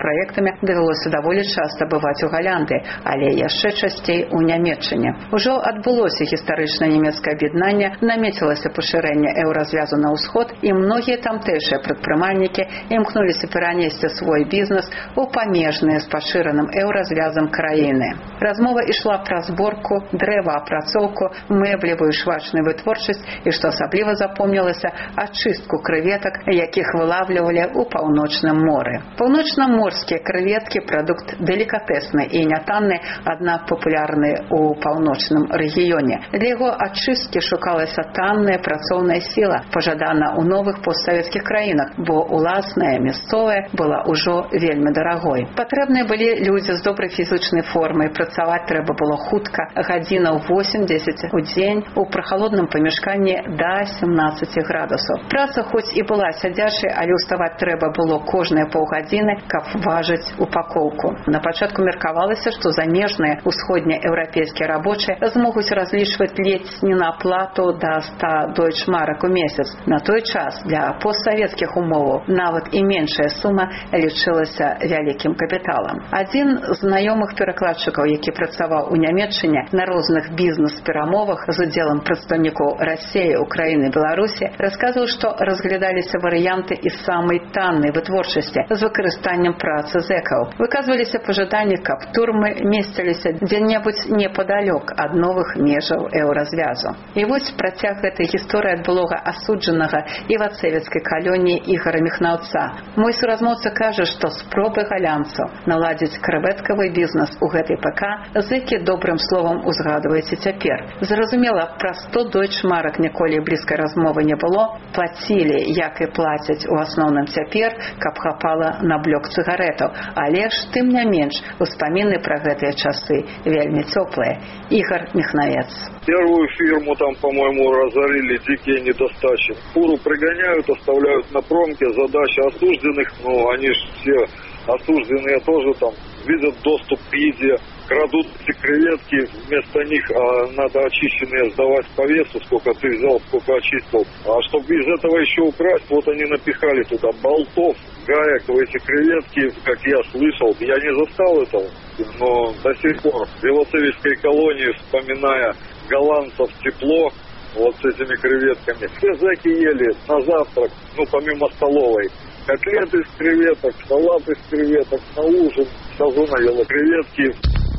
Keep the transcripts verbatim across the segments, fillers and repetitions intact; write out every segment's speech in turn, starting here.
праектамі давялося даволі часта бываць у Галландыі, але яшчэ часцей у Нямецчыне. Ужо адбылося гістарычнае нямецкае аб'яднанне, намецілася пашырэнне еўразвязу на ўсход, і многія тамтэйшыя прадпрымальнікі імкнуліся перанесці свой бізнес у памежныя з пашыраным еўразвязам краіны. Размова ішла пра зборку, дрэваапрацоўку, мэблевую швачную вытворчасць і, што асабліва запомнілася, ачыстку крэветак, якіх вылавлівалі ў паўночным моры. Паўночнаморскія крэветкі – прадукт делікатэсны і нятанны, аднак папулярны ў паўночным рэгіёне. Для яго ачысткі шукалася танная працоўная сіла, пажадана ў новых постсавецкіх краінах, бо уласная мясцовая была ўжо вельмі дарагой. Патрэбныя былі людзі з добрай фізычнай формай, працаваць трэба было хутка, гадзінаў восем-дзесяць у дзень у прахалодным памяшканні да сямнаццаці градусаў. Праца хоць і была сядзячай, але ўставаць трэба было кожныя паўгадзіны, каб важыць упакоўку. На пачатку меркавалася, што замежныя усходнееўрапейскія рабочыя змогуць разлічваць ледзь не на плату да ста дойчмарак у месяц. На той час для постсавецкіх умоваў нават і меншая сума лічылася вялікім капіталам. Адзін з знаёмых перакладчыкаў, які працаваў у Нямецчыне на розных бізнес-перамовах з удзелам прадстаўнікоў Расіі, Украіны, Беларусі, расказваў, што разглядаліся варыянты і самай таннай вытворчасці з выкарыстаннем працы зэкаў. Выказваліся пажаданні, каб турмы месціліся дзе-небудзь непадалёк ад новых межаў еўразвязу. І вось працяг гэтай гісторыі ад былога асуджанага івацэвіцкай калоніі Ігара Міхнаўца. Мой суразмоўца кажа, што спробы галянцаў наладзіць крэветкавы бізнес у гэтай ПК зэкі добрым словам узгадваюць і цяпер. Зразумела, пра сто дойчмарак ніколі блізкай размовы не было, плацілі, як і плацяць у асноўным цяпер, каб хапала на блок цыгарэтаў, але ж тым не менш успаміны пра гэтыя часы вельмі цёплыя. Ігар Міхнавец. Первую фирму там, по-моему, разорили дикие недостачи. Фуру пригоняют, оставляют на промке, задача осужденных, ну они же все осужденные тоже там видят доступ к еде, крадут эти креветки, вместо них а, надо очищенные сдавать по весу, сколько ты взял, сколько очистил. А чтобы из этого еще украсть, вот они напихали туда болтов, гаек в эти креветки, как я слышал. Я не застал этого, но до сих пор в Ивацевичской колонии, вспоминая голландцев, тепло, вот с этими креветками. Все зэки ели на завтрак, ну помимо столовой. Котлеты из креветок, салат из креветок, на ужин Сазуна ела креветки.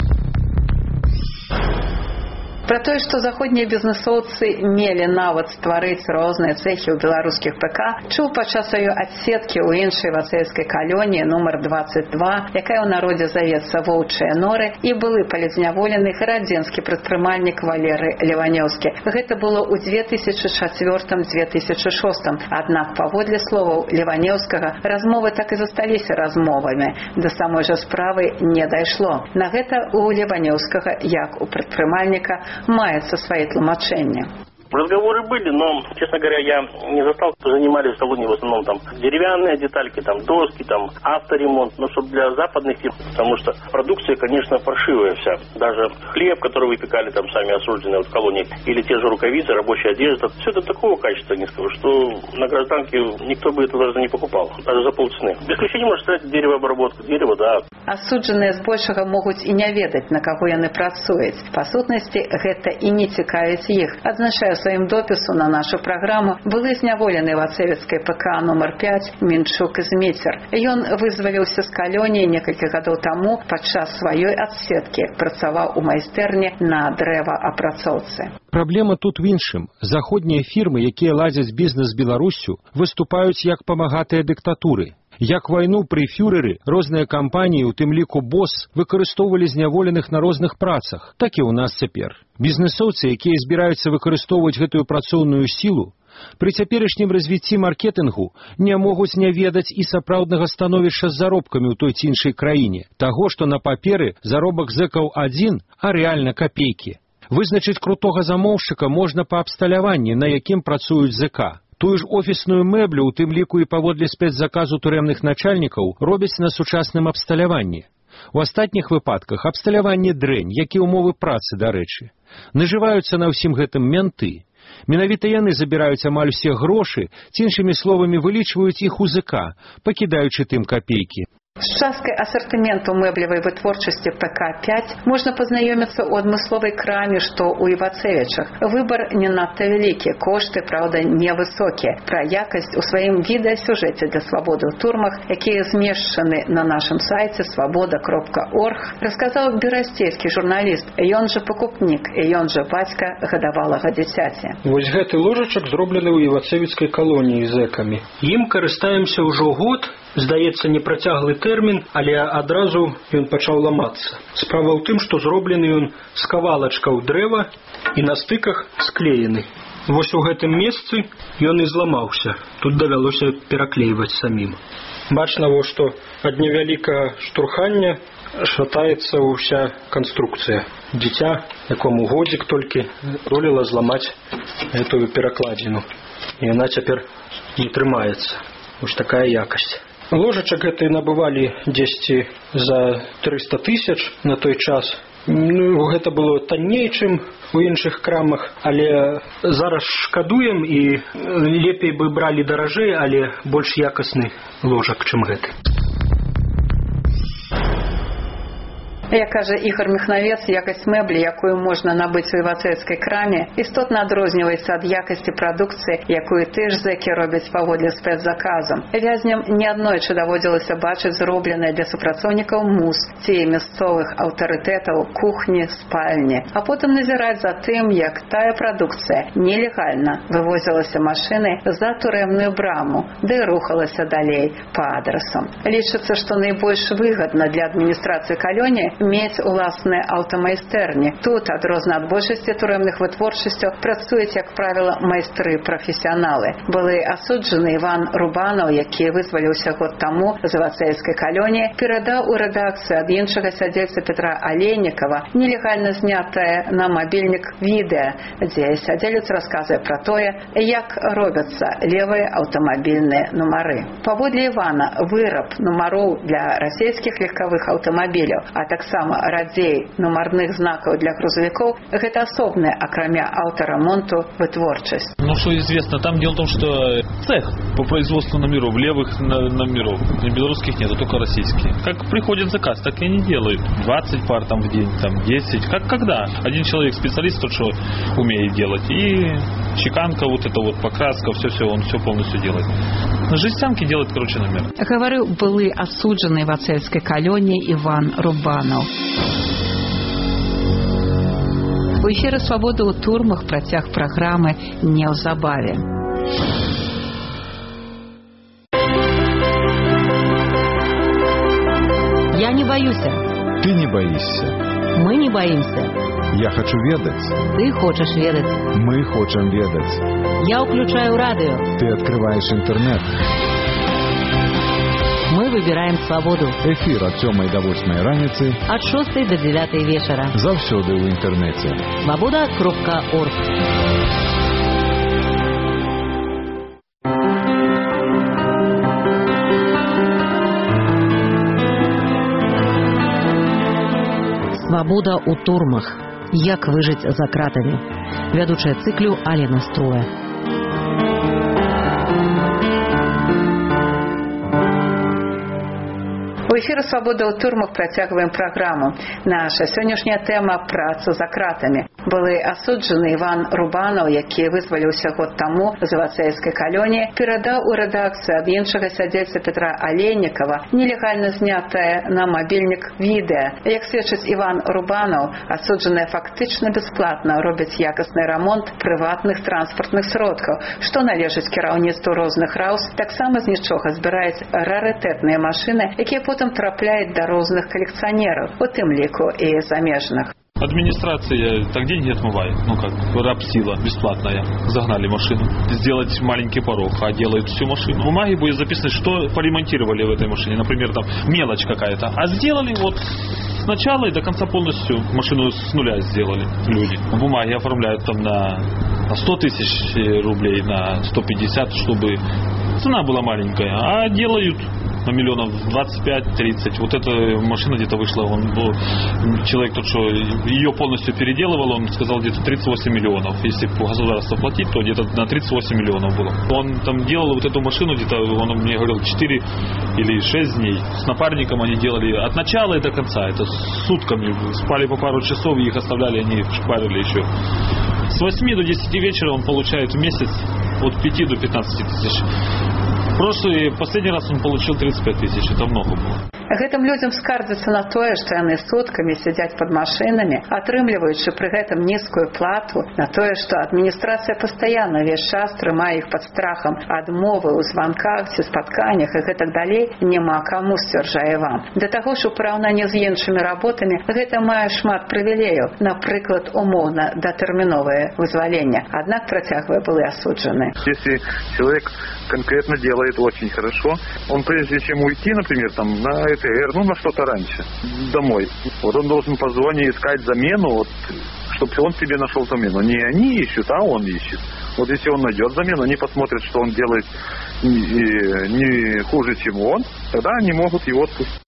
Пра тое, што заходнія бізнесоўцы мелі нават стварыць розныя цэхі ў беларускіх ПК, чуў падчас сваёй адседкі ў іншай вацэйскай калоніі нумар дваццаць два, якая ў народзе завецца Воўчыя норы, і былы палізняволены гарадзенскі прадпрымальнік Валерый Леванёўскі. Гэта было ў дзве тысячы чацвёртым - дзве тысячы шостым. Аднак, паводле словаў Леванёўскага, размовы так і засталіся размовамі. Да самой жа справы не дайшло. На гэта у Леванёўскага, як у прадпрымальніка, мается свои тлумачения. Разговоры были, но, честно говоря, я не застал, что занимались в салоне в основном там деревянные детальки, там доски, там авторемонт, но чтобы для западных фирм, потому что продукция, конечно, паршивая вся. Даже хлеб, который выпекали там сами осужденные вот в колонии, или те же рукавицы, рабочая одежда, все это такого качества низкого, что на гражданке никто бы это даже не покупал, даже за полцены. Без исключения может стать деревообработка, дерево, да. Асуджаныя збольшага могуць і не ведаць, на каго яны працуюць. Па сутнасці, гэта і не цікавіць іх. Адзначае сваім допісу на нашу праграму былы зняволены вацэвіцкай ПК нумар пяць Мінчук Зміцер. Ён вызваліўся з калоніі некалькі гадоў таму, падчас сваёй адседкі працаваў у майстэрні на дрэваапрацоўцы. Праблема тут в іншым. Заходнія фірмы, якія ладзяць бізнес з Беларуссю, выступаюць як памагатыя дыктатуры. Як вайну пры фюрэры, розныя кампаніі, у тым ліку БОС, выкарыстоўвалі зняволеных на розных працах, так і ў нас цяпер. Бізнесоўцы, якія збіраюцца выкарыстоўваць гэтую працоўную сілу, пры цяперашнім развіцці маркетынгу не могуць не ведаць і сапраўднага становішча з заробкамі ў той ці іншай краіне, таго, што на паперы заробак зэкаў адзін, а рэальна капейкі. Вызначыць крутога замоўшчыка можна па абсталяванні, на якім працуюць зэка. Тую ж офісную мэблю, у тым ліку і паводле спецзаказу турэмных начальнікаў, робяць на сучасным абсталяванні. У астатніх выпадках абсталяванне дрэнь, як і ўмовы працы, дарэчы. Нажываюцца на ўсім гэтым менты. Менавіта яны забіраюць амаль усе грошы, ці іншымі словамі вылічваюць іх у ЗК, пакідаючы тым капейкі. З часткай асартыменту мэблевай вытворчасці пэ ка пяць можна пазнаёміцца ў адмысловай краме, што ў Івацевічах. Выбар не надта вялікі, кошты, праўда, невысокія. Пра якасць у сваім відэасюжэце для свабоды ў турмах, якія змешчаны на нашым сайце свабода кропка орг, расказаў берасцейскі журналіст, ён жа пакупнік, ён жа бацька гадавалага дзіцяці. Вось гэты ложачак зроблены ў Івацевіцкай калоніі зэкамі. Ім карыстаемся ўжо год, здаецца, непрацяглы тэрмін, але адразу ён пачаў ламацца. Справа ў тым, што зроблены ён з кавалачкаў дрэва і на стыках склеены. Вось у гэтым месцы ён і зламаўся. Тут давялося пераклейваць самім. Бачна, во, што ад невялікага штурхання шатаецца ўся канструкцыя. Дзіця, якому годзік толькі, роліла зламаць гэтую перакладзіну. І яна цяпер не трымаецца. Вось такая якасць. Ложачак гэты набывалі дзесьці за трыста тысяч на той час. Ну, гэта было танней, чым у іншых крамах, але зараз шкадуем і лепей бы бралі даражэй, але больш якасны ложак, чым гэты. Як кажа Ігор Міхнавец, якасць мэблі, якую можна набыць у івацэўскай краме, істотна адрозніваецца ад якасці прадукцыі, якую ты ж зэкі робяць паводле спецзаказам. Вязням неаднойчы даводзілася бачыць зробленыя для супрацоўнікаў мус ці мясцовых аўтарытэтаў кухні, спальні, а потым назіраць за тым, як тая прадукцыя нелегальна вывозілася машынай за турэмную браму, ды рухалася далей па адрасам. Лічыцца, што найбольш выгадна для адміністрацыі калоніі мець уласныя аўтамайстэрні. Тут, адрозна ад большасці турэмных вытворчасцяў, працуюць, як правіла, майстры-прафесіяналы. Былы асуджаны Іван Рубанаў, які вызваліўся год таму з івацэўскай калоніі, перадаў у рэдакцыю ад іншага сядзельца Петра Алейнікава нелегальна знятае на мабільнік відэа, дзе сядзелец расказвае пра тое, як робяцца левыя аўтамабільныя нумары. Паводле Івана, выраб нумароў для расійскіх легкавых аўтамабіляў, а таксама сама радзей нумарных знакаў для грузовиков – это особная, акрамя авторемонту, вытворчесть. Ну, что известно, там дело в том, что цех по производству номеров, левых номеров, белорусских нет, а только российские. Как приходит заказ, так и они делают. двадцать пар там в день, там десять. Как когда? Один человек, специалист, тот, что умеет делать. И чеканка, вот эта вот покраска, все-все, он все полностью делает. На жестянке делает, короче, номер. Говорил былы осудженный в ацельской колонии Иван Рубанов. У эфіры «Свабода ў турмах» працяг праграмы неўзабаве. Я не боюсь. Ты не боишься. Мы не боимся. Я хочу ведать. Ты хочешь ведать. Мы хочем ведать. Я включаю радио. Ты открываешь интернет. Мы выбираем свободу. Эфир от сёмай до восьмай раніцы. От шостай до девятой вечера. Заўсёды ў інтэрнэце. свобода кропка орг. Свобода у турмах. Як выжыць за кратамі. Вядучая цыклю Алена Струя. У эфіры «Свабода ў турмах» працягваем праграму. Наша сённяшняя тэма – праца за кратамі. Былы асуджаны Іван Рубанаў, які вызваліўся год таму з івацэўскай калоніі, перадаў у рэдакцыю ад іншага сядзельца Петра Алейнікава нелегальна знятае на мабільнік відэа. Як сведчыць Іван Рубанаў, асуджаныя фактычна бясплатна робяць якасны рамонт прыватных транспартных сродкаў, што належыць кіраўніцтву розных раус, таксама з нічога збіраюць рарытэтныя машыны, якія потым трапляюць да розных калекцыянераў, у тым ліку і замежных. Администрация так деньги отмывает, ну как, рабсила бесплатная. Загнали машину, сделать маленький порог, а делают всю машину. В бумаге будет записано, что поремонтировали в этой машине, например, там мелочь какая-то. А сделали вот с начала и до конца полностью машину с нуля сделали люди. В бумаге оформляют там на, на сто тысяч рублей, на сто пятьдесят, чтобы цена была маленькая, а делают на миллионов двадцать пять тридцать. Вот эта машина где-то вышла, он был человек тот, что ее полностью переделывал, он сказал где-то тридцать восемь миллионов. Если по государству платить, то где-то на тридцать восемь миллионов было. Он там делал вот эту машину где-то, он мне говорил, четыре или шесть дней. С напарником они делали от начала и до конца. Это сутками. Спали по пару часов и их оставляли, они шпарили еще. С восьми до десяти вечера он получает в месяц от пяти до пятнадцати тысяч. Прошлый, последний раз он получил тридцать пять тысяч. Это много было. Гэтым людзям скардзяцца на тое, што яны суткамі сядзяць пад машынамі, атрымліваючы пры гэтым нізкую плату, на тое, што адміністрацыя пастаянна увесь час трымае іх пад страхам адмовы ў званках ці спатканнях і гэтак далей, няма каму, сцвярджае вам. Да таго ж у параўнанні з іншымі работамі гэта мае шмат прывілеяў, напрыклад, умоўна датэрміновае вызвалення. Аднак, працягвае, былы асуджаны. Если человек конкретно делает очень хорошо, он прежде чем уйти, например, там на ЭТР, ну на что-то раньше, домой, вот он должен по звоне искать замену, вот, чтобы он себе нашел замену. Не они ищут, а он ищет. Вот если он найдет замену, они посмотрят, что он делает не, не хуже, чем он, тогда они могут его отпустить.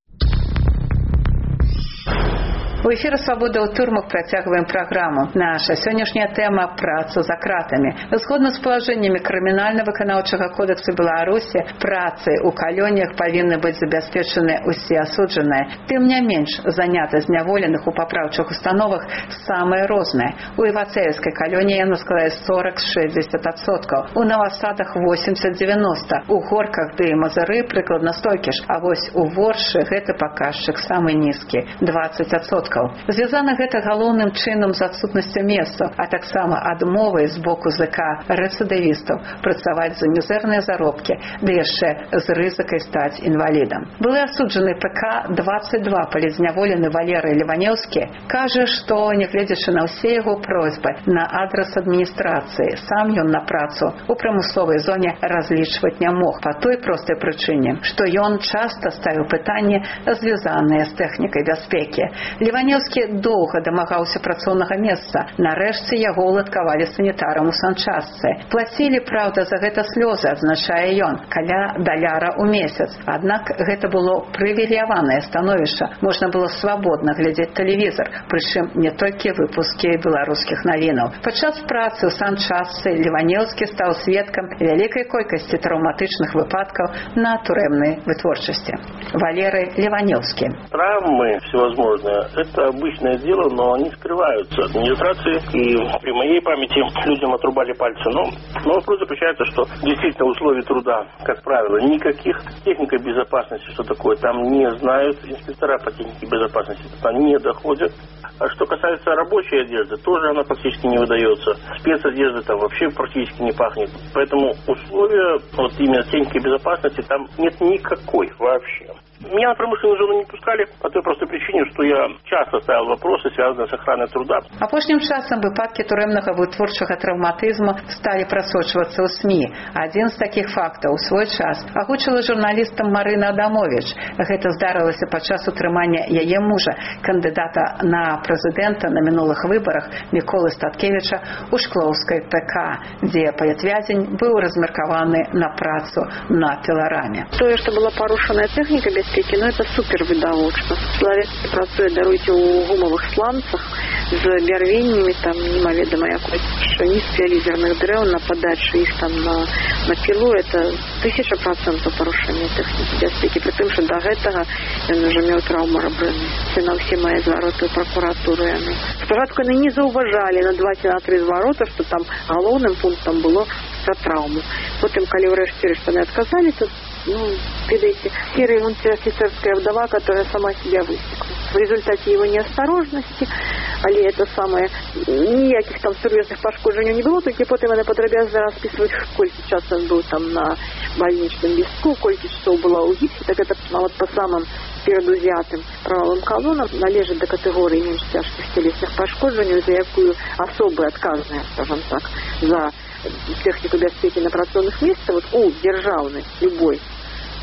У эфіры «Свабода ў турмах» працягваем праграму. Наша сённяшняя тэма – праца за кратамі. Згодна з палажэннямі крымінальна-выканаўчага кодексу Беларусі, працай у калоніях павінны быць забяспечаны ўсе асуджаныя. Тым не менш, занята зняволеных у папраўчых установах самае рознае. У Івацеевскай калоніі яно складае сорок шэсцьдзесят адсоткаў, у Новасадах восемьдесят девяносто, у Горках ды Мазыры прыкладна столькі ж, а вось у Воршы гэты паказчык самы нізкі – двадцать адсоткаў. Звязана гэта галоўным чынам з адсутнасцю месцаў, а таксама адмовай з боку ЗК рэцыдывістаў працаваць за мізэрныя заробкі, ды яшчэ з рызыкай стаць інвалідам. Былы асуджаны ПК двадцать два палізняволены Валерый Леванеўскі кажа, што, нягледзячы на ўсе яго просьбы на адрас адміністрацыі, сам ён на працу у прамысловай зоне разлічваць не мог па той простай прычыне, што ён часта ставіў пытанні, звязаныя з тэхнікай бяспекі. Леванеўскі доўга дамагаўся працоўнага месца. Нарэшце яго уладкавалі санітарам у санчастцы. Плацілі, праўда, за гэта слёзы, адзначае ён, каля даляра ў месяц. Аднак гэта было прывілеяванае становішча. Можна было свабодна глядзець тэлевізор, прычым не толькі выпускі беларускіх навінаў. Падчас працы ў санчастцы Леванеўскі стаў сведкам вялікай колькасці траўматычных выпадкаў на турэмнай вытворчасці. Валерый Леванеўскі. Травмы всевозможные – это обычное дело, но они скрываются от администрации. И при моей памяти людям отрубали пальцы. Но, но вопрос заключается, что действительно условий труда, как правило, никаких. Техника безопасности, что такое, там не знают. Инспектора по технике безопасности там не доходят. А что касается рабочей одежды, тоже она практически не выдается. Спецодежды там вообще практически не пахнет. Поэтому условия вот именно техники безопасности там нет никакой вообще. Меня на промышленную зону не пускали по той простой причине, что я часто ставил вопросы, связанные с охраной труда. Апошнім часам выпадкі турэмнага вытворчага травматызму сталі прасочвацца ў СМІ. Адзін з такіх фактаў у свой час агучыла журналістам Марына Адамович. Гэта здарылася падчас утрымання яе мужа, кандыдата на прэзідэнта на мінулых выбарах Міколы Статкевіча ў Шклоўскай ПК, дзе палітвязень быў размеркаваны на працу на пілараме. Тое, што была парушаная тэхніка без ну это супер відавочна. Чалавек працуе, даруйце, у гумавых сланцах з бярвеннямі, там немаведама якой шані спеалізерных дрэў на падачу іх там на, на пілу, это тысяча процентов парушэння тэхнікі бяспекі, пры тым, што да гэтага ён уже меў траўму рабрыны. Це на ўсе мае звароты ў пракуратуру яны. Спачатку яны не заўважалі на два ці на тры зварота, што там галоўным пунктам было за траўму. Потым, калі ўрэшце рэшт яны адказалі, то ну, видите, серая офицерская вдова, которая сама себя высекла. В результате его неосторожности, але это самое, никаких там серьезных пошкоджений не было, только потом она подробязно расписывать, сколько час он был там на больничном листку, сколько часов была у гипсе, так это а вот по самым перадузятым правовым колоннам належит до категории меньше тяжких телесных пошкоджений, за якую особо отказная, скажем так, за технику бяспекі на працоўных месцах, вот у державной любой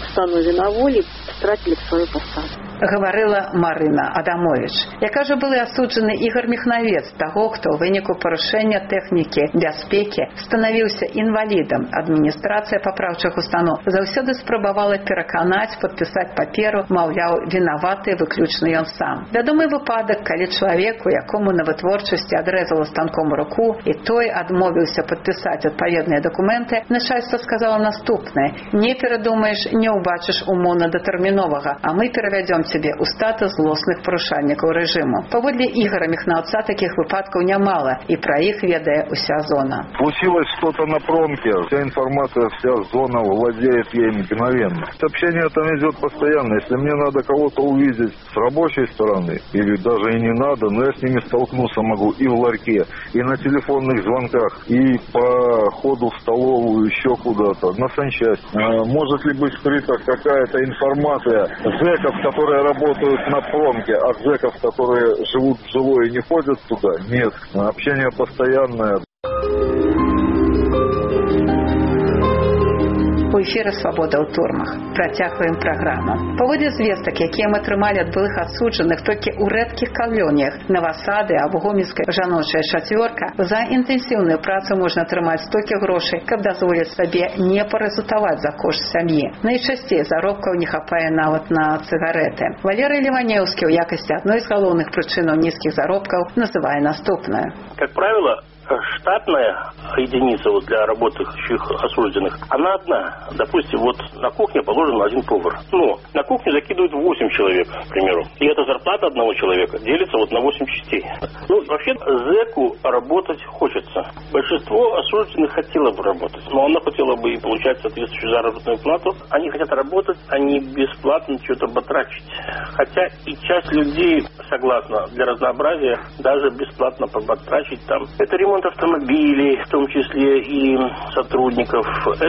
установленаволі стратили свою посаду. Гаварыла Марына Адамович, яка же былы асуджаны Ігор Міхнавец, таго, хто ў выніку парушэння тэхнікі бяспекі станавіўся інвалідам. Адміністрацыя папраўчых устаноў заўсёды спрабавала пераканаць, падпісаць паперу, маўляў, вінаваты выключна ён сам. Вядомы выпадак, калі чалавеку, якому на вытворчасці адрэзала станком руку, і той адмовіўся падпісаць адпаведныя дакументы, начальство сказала наступнае: не перадумаеш, не ўбачыш умоўна датэрміновага, а мы перавядзём себе у статус злостных парушальнікаў рэжыму. Паводле Ігора Міхнаўца таких выпадкаў нямала, і пра іх ведае уся зона. Случилось что-то на промке, вся информация, вся зона владеет ей мгновенно. Общение там идет постоянно. Если мне надо кого-то увидеть с рабочей стороны, или даже и не надо, но я с ними столкнуться могу и в ларьке, и на телефонных звонках, и по ходу в столовую, еще куда-то, на санчасть. А может ли быть скрыта какая-то информация зэков, которые работают на промке, а зэков, которые живут в жилой и не ходят туда? Нет. Общение постоянное. У эфіры «Свабода ў турмах». Працягваем праграму. Паводле звестак, якія мы атрымалі ад былых адсуджаных толькі ў рэдкіх калоніях Новасады або Гомельская жаночая чацвёрка, за інтэнсіўную працу можна атрымаць столькі грошай, каб дазволіць сабе не паразутаваць за кошт сям'і. Найчасцей заробкаў не хапае нават на цыгареты. Валерый Леванеўскі ў якасці адной з галоўных прычынаў нізкіх заробкаў называе наступную. Как правило, штатная единица вот для работающих осужденных, она одна. Допустим, вот на кухне положен один повар. Но на кухню закидывают восемь человек, к примеру. И эта зарплата одного человека делится вот на восемь частей. Ну, вообще, зэку работать хочется. Большинство осужденных хотело бы работать, но она хотела бы и получать соответствующую заработную плату. Они хотят работать, а не бесплатно что-то батрачить. Хотя и часть людей согласна для разнообразия даже бесплатно побатрачить там. Это ремонт автомобилей, в том числе и сотрудников.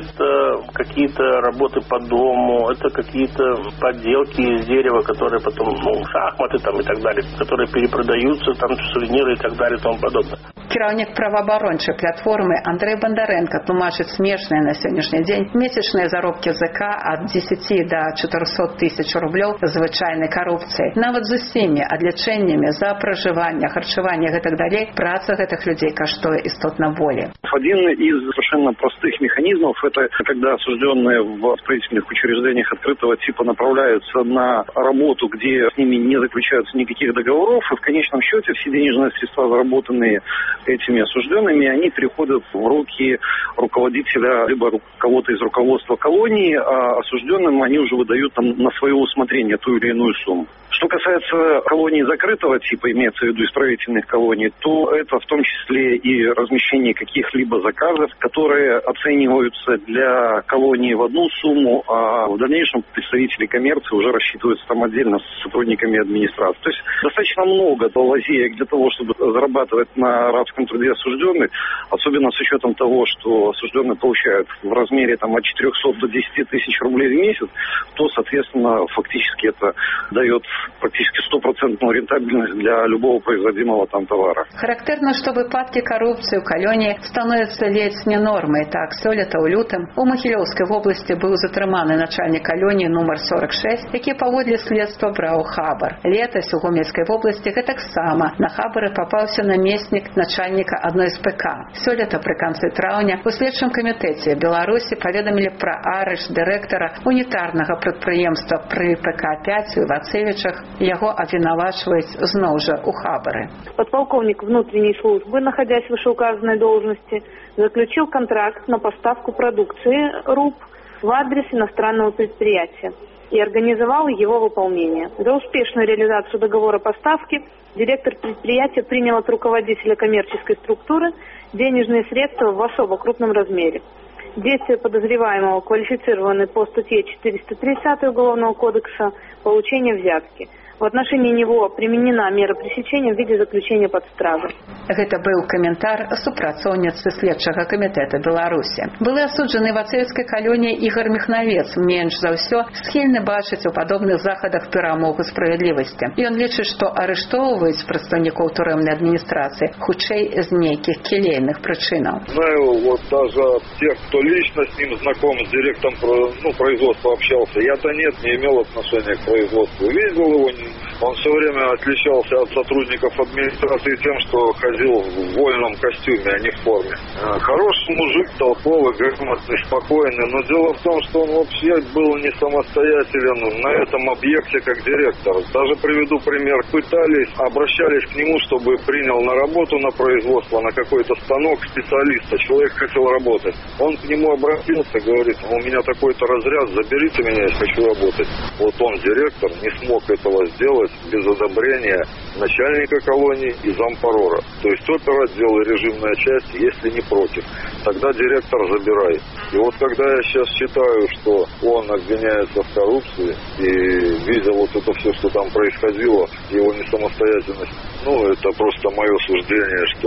Это какие-то работы по дому, это какие-то подделки из дерева, которые потом, ну, шахматы там и так далее, которые перепродаются, там сувениры и так далее и тому подобное. Кіраўнік праваабарончай платформы Андрей Бондаренко тлумачыць смешныя на сённяшні дзень месячныя заробкі ЗК ад дзесяці да чатырохсот тысяч рублёў звычайнай карупцыі. Нават з усімі адлічэннямі за пражыванне, харчаванне і так далей, праца гэтых людей каштуе істотна болей. Один из совершенно простых механизмов – это когда осужденные в строительных учреждениях открытого типа направляются на работу, где с ними не заключаются никаких договоров, и в конечном счете все денежные средства, заработанные этими осужденными, они переходят в руки руководителя либо кого-то из руководства колонии, а осужденным они уже выдают там на свое усмотрение ту или иную сумму. Что касается колоний закрытого типа, имеется в виду исправительных колоний, то это в том числе и размещение каких-либо заказов, которые оцениваются для колонии в одну сумму, а в дальнейшем представители коммерции уже рассчитываются там отдельно с сотрудниками администрации. То есть достаточно много лазеек для того, чтобы зарабатывать на рабском труде осужденных, особенно с учетом того, что осужденные получают в размере там, от четырехсот до десяти тысяч рублей в месяц, то, соответственно, фактически это дает практически стопроцентную рентабельность для любого производимого там товара. Характерно, что выпадки коррупции у калоні становятся ледь не нормой. Так, сёлета ў лютым у Магілёўскай вобласці быў затрыманы начальник калоні нумар сорок шесть, які паводле следства браў хабар. Летась у Гомельскай вобласці гэтаксама на хабары попаўся намеснік начальника одной з ПК. Сёлета пры канцы траўня у следчым камітэце Беларусі паведамілі пра арышт дырэктара унітарнага прадпрыемства пры ПК пять у Івацевічах. Яго абвінавачваюць зноў жа у хабары. Подполковник внутренней службы, находясь в вышеуказанной должности, заключил контракт на поставку продукции РУП в адрес иностранного предприятия и организовал его выполнение. За успешную реализацию договора поставки директор предприятия принял от руководителя коммерческой структуры денежные средства в особо крупном размере. Действия подозреваемого квалифицированы по статье четыреста тридцать Уголовного кодекса «Получение взятки». в отношении него применена мера пресечения в виде заключения под стражу. Гэта быў каментар супрацоўніцы следчага камітэта Беларусі. Былы асуджаны в ацэвіцкай калоніі Ігор Міхнавец менш за ўсё схільны бачыць у падобных захадах перамогу справядлівасці. Ён лічыць, што арыштоўваюць прадстаўнікоў турэмнай адміністрацыі хутчэй з нейкіх келейных прычынаў. Знаю, вот даже тех, кто лично с ним знаком, с директором ну, производства общался, я-то нет, не имел отношения к производству. Видел его, он все время отличался от сотрудников администрации тем, что ходил в вольном костюме, а не в форме. Хороший мужик, толковый, грамотный, спокойный, но дело в том, что он вообще был не самостоятелен на этом объекте как директор. Даже приведу пример. Пытались, обращались к нему, чтобы принял на работу на производство, на какой-то станок специалиста. Человек хотел работать. Он к нему обратился, говорит, у меня такой-то разряд, заберите меня, я хочу работать. Вот он, директор, не смог этого сделать без одобрения начальника колонии и зампорора. То есть опер отдел и режимная часть, если не против, тогда директор забирает. И вот когда я сейчас считаю, что он обвиняется в коррупции и видя вот это все, что там происходило, его несамостоятельность, ну это просто мое суждение, что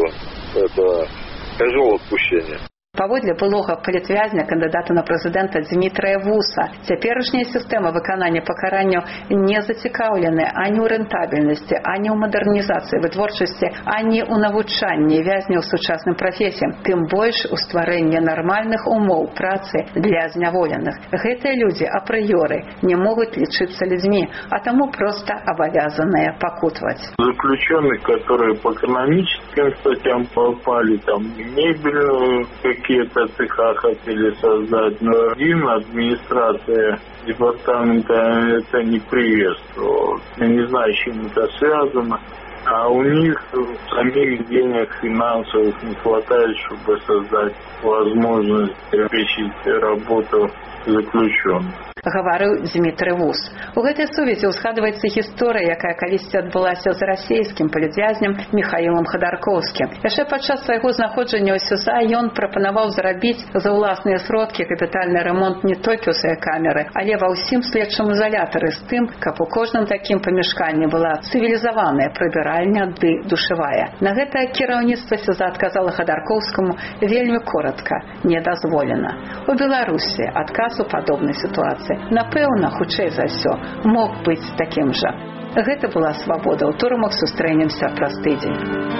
это козел отпущения. Паводле былога палітвязня кандыдата на прэзідэнта Дмітрая Вуса, цяперашняя сістэма выканання пакаранняў не зацікаўленая ані ў рэнтабельнасці, ані ў мадэрнізацыі вытворчасці, ані ў навучанні вязняў сучасным прафесіям, тым больш у стварэнні нармальных умоў працы для зняволеных. Гэтыя людзі апрыёры не могуць лічыцца людзьмі, а таму проста абавязаныя пакутваць. Заключенных, которые по экономическим статьям попали, там мебель, какие-то цеха хотели создать, но им администрация департамента это не приветствовала. Я не знаю, с чем это связано. А у них самих денег финансовых не хватает, чтобы создать возможность обеспечить работу заключенных. Гаварыў Дмітрый Вус. У гэтай сувязі ўзгадваецца гісторыя, якая калісьці адбылася з расійскім палітвязням Міхаілам Хадаркоўскім. Яшчэ падчас свайго знаходжання ў СЮЗа ён прапанаваў зрабіць за ўласныя сродкі капітальны рамонт не толькі ў свае камеры, але ва ўсім следчым ізалятары з тым, каб у кожным такім памяшканні была цывілізаваная прыбіральня ды душавая. На гэта кіраўніцтва СЮЗа адказала Хадаркоўскаму вельмі коротка, не дазволена. У Беларусі адказ у падобнай сітуацыі напэўна, хутчэй за ўсё, мог быць такім жа. Гэта была свабода. У турмах сустрэнемся праз тыдзень.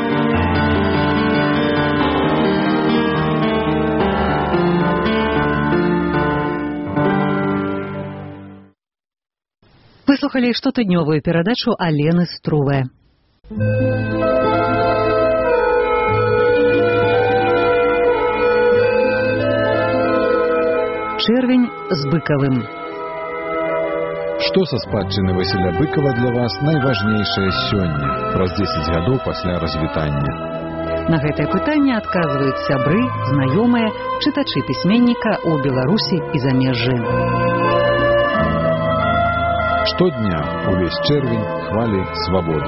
Вы слухали штотыднёвую перадачу Алены Струве. Чэрвень з Быкавым. Што са спадчыны Васіля Быкава для вас найважнейшае сёння, праз дзесяць гадоў пасля развітання? На гэтае пытанне адказваюць сябры, знаёмыя, чытачы пісьменніка ў Беларусі і замежжы. Штодня увесь чэрвень хвалі свабоды.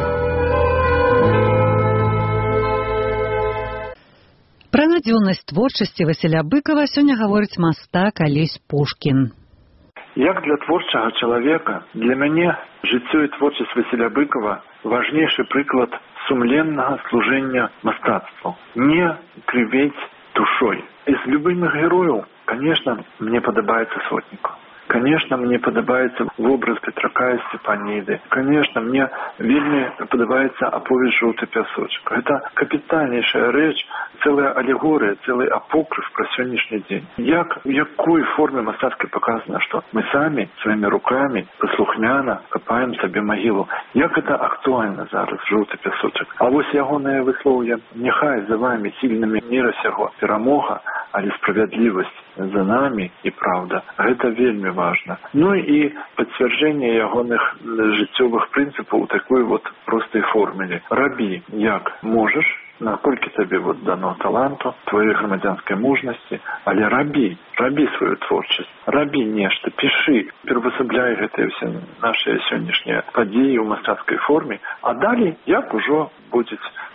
Пра надзённасць творчасці Васіля Быкава сёння гаворыць мастак Алесь Пушкін. Як для творчага чалавека, для мяне жыццё і творчасць Васіля Быкава важнейшы прыклад сумленнага служэння мастацтву. Не крывець душой. Из любимых герояў, конечно, мне падабаецца Сотнікаў. Конечно, мне падабаецца вобраз Петрака і Степаніды. Конечно, мне вельмі падабаецца аповесць «Жоўты пясочак». Это капітальнейшая рэч, целая алегория, целый апокрыф про сённяшні дзень. Як, в якой форме мастацкай показано, что мы сами своими руками паслухмяна копаем себе могилу. Як это актуально зараз, «Жоўты пясочак». А вось ягонае выслоўе: «Няхай за вами сильными мира сяго перамога, але справядлівасць за нами и правда». Гэта вельмі важно. Ну и подтверждение ягоных жыццёвых прынцыпаў у такой вот простой формуле. Рабі як можаш, наколькі табе вот дано таланту, твоей грамадзянскай мужнасці, але рабі, рабі сваю творчасць, рабі нешта, пішы, перавасабляй гэтыя ўсе нашыя сённяшнія падзеі ў мастацкай форме, а далей як ужо будзе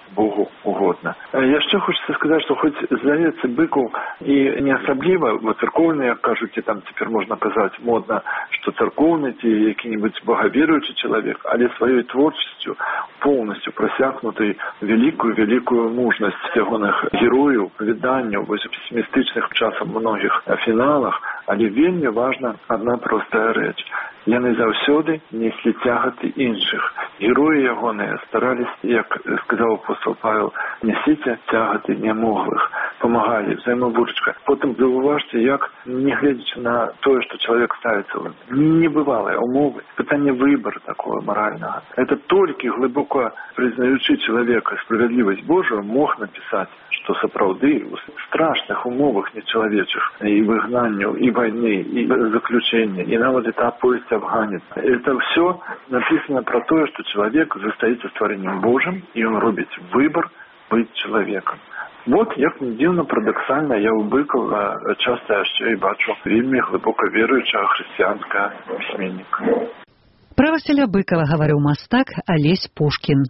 Богу угодна. Яшчэ хочется сказаць, што хоць здаецца быкаў і не асабліва, бо царкоўны, як кажуць, і там цяпер можна казаць модна, што царкоўны ці які-небудзь богаверуючы чалавек, але сваёй творчасцю поўнасцю прасякнутай вялікую вялікую мужнасць ягоных герояў, выданняў, вось у песімістычных часам многіх фіналах, але вельмі важна адна простая рэч. Яны заўсёды неслі цягаты іншых. Героі ягоныя стараліся, як сказаў апостол Павел, нясіце цягаты нямоглых, памагалі, взаимовыручка. Потым заўважце, як, не гледзячы на тое, што чалавек ставіцца, небывалыя умовы, пытанне выбора такого моральнага. Это толькі глыбока прызнаючы чалавека справядлівасць Божую мог напісаць, што сапраўды у страшных умовах нечалавечых і выгнанняў, і вайны, і заключення, і нават этап поезд афганец. Это все написано про то, что человек застаецца стварэннем Божым, и он робіць выбор быть человеком. Вот, як не дзіўна, парадаксальна, я у Быкова часто яшчэ і бачу вельмі глыбока веруючага хрысціянскага пісьменніка. Пра Васіля Быкова гаварыў мастак Алесь Пушкін.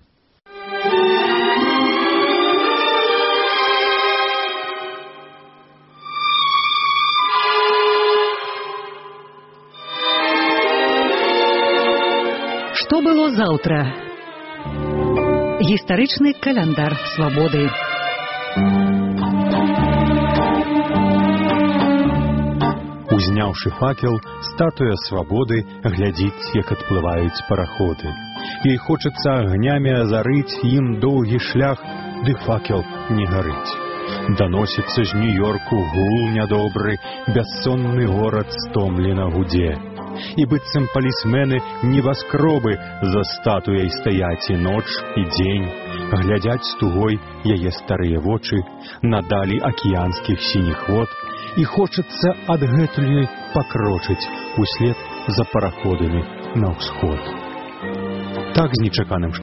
Што было заўтра? Гістарычны каляндар свабоды. Узняўшы факел, статуя свабоды глядзіць, як адплываюць параходы. Ёй хочацца агнямі азарыць ім доўгі шлях, ды факел не гарыць. Даносіцца з Нью-Йорку гул нядобры, бяссонны горад стомлена гудзе. І быццам палісмены небаскробы за статуяй стаяць і ноч, і дзень, глядзяць з тугой яе старыя вочы на далі акіянскіх сініх вод, і хочацца адгэтуль ёй пакрочыць услед за параходамі на ўсход. Так з нечаканым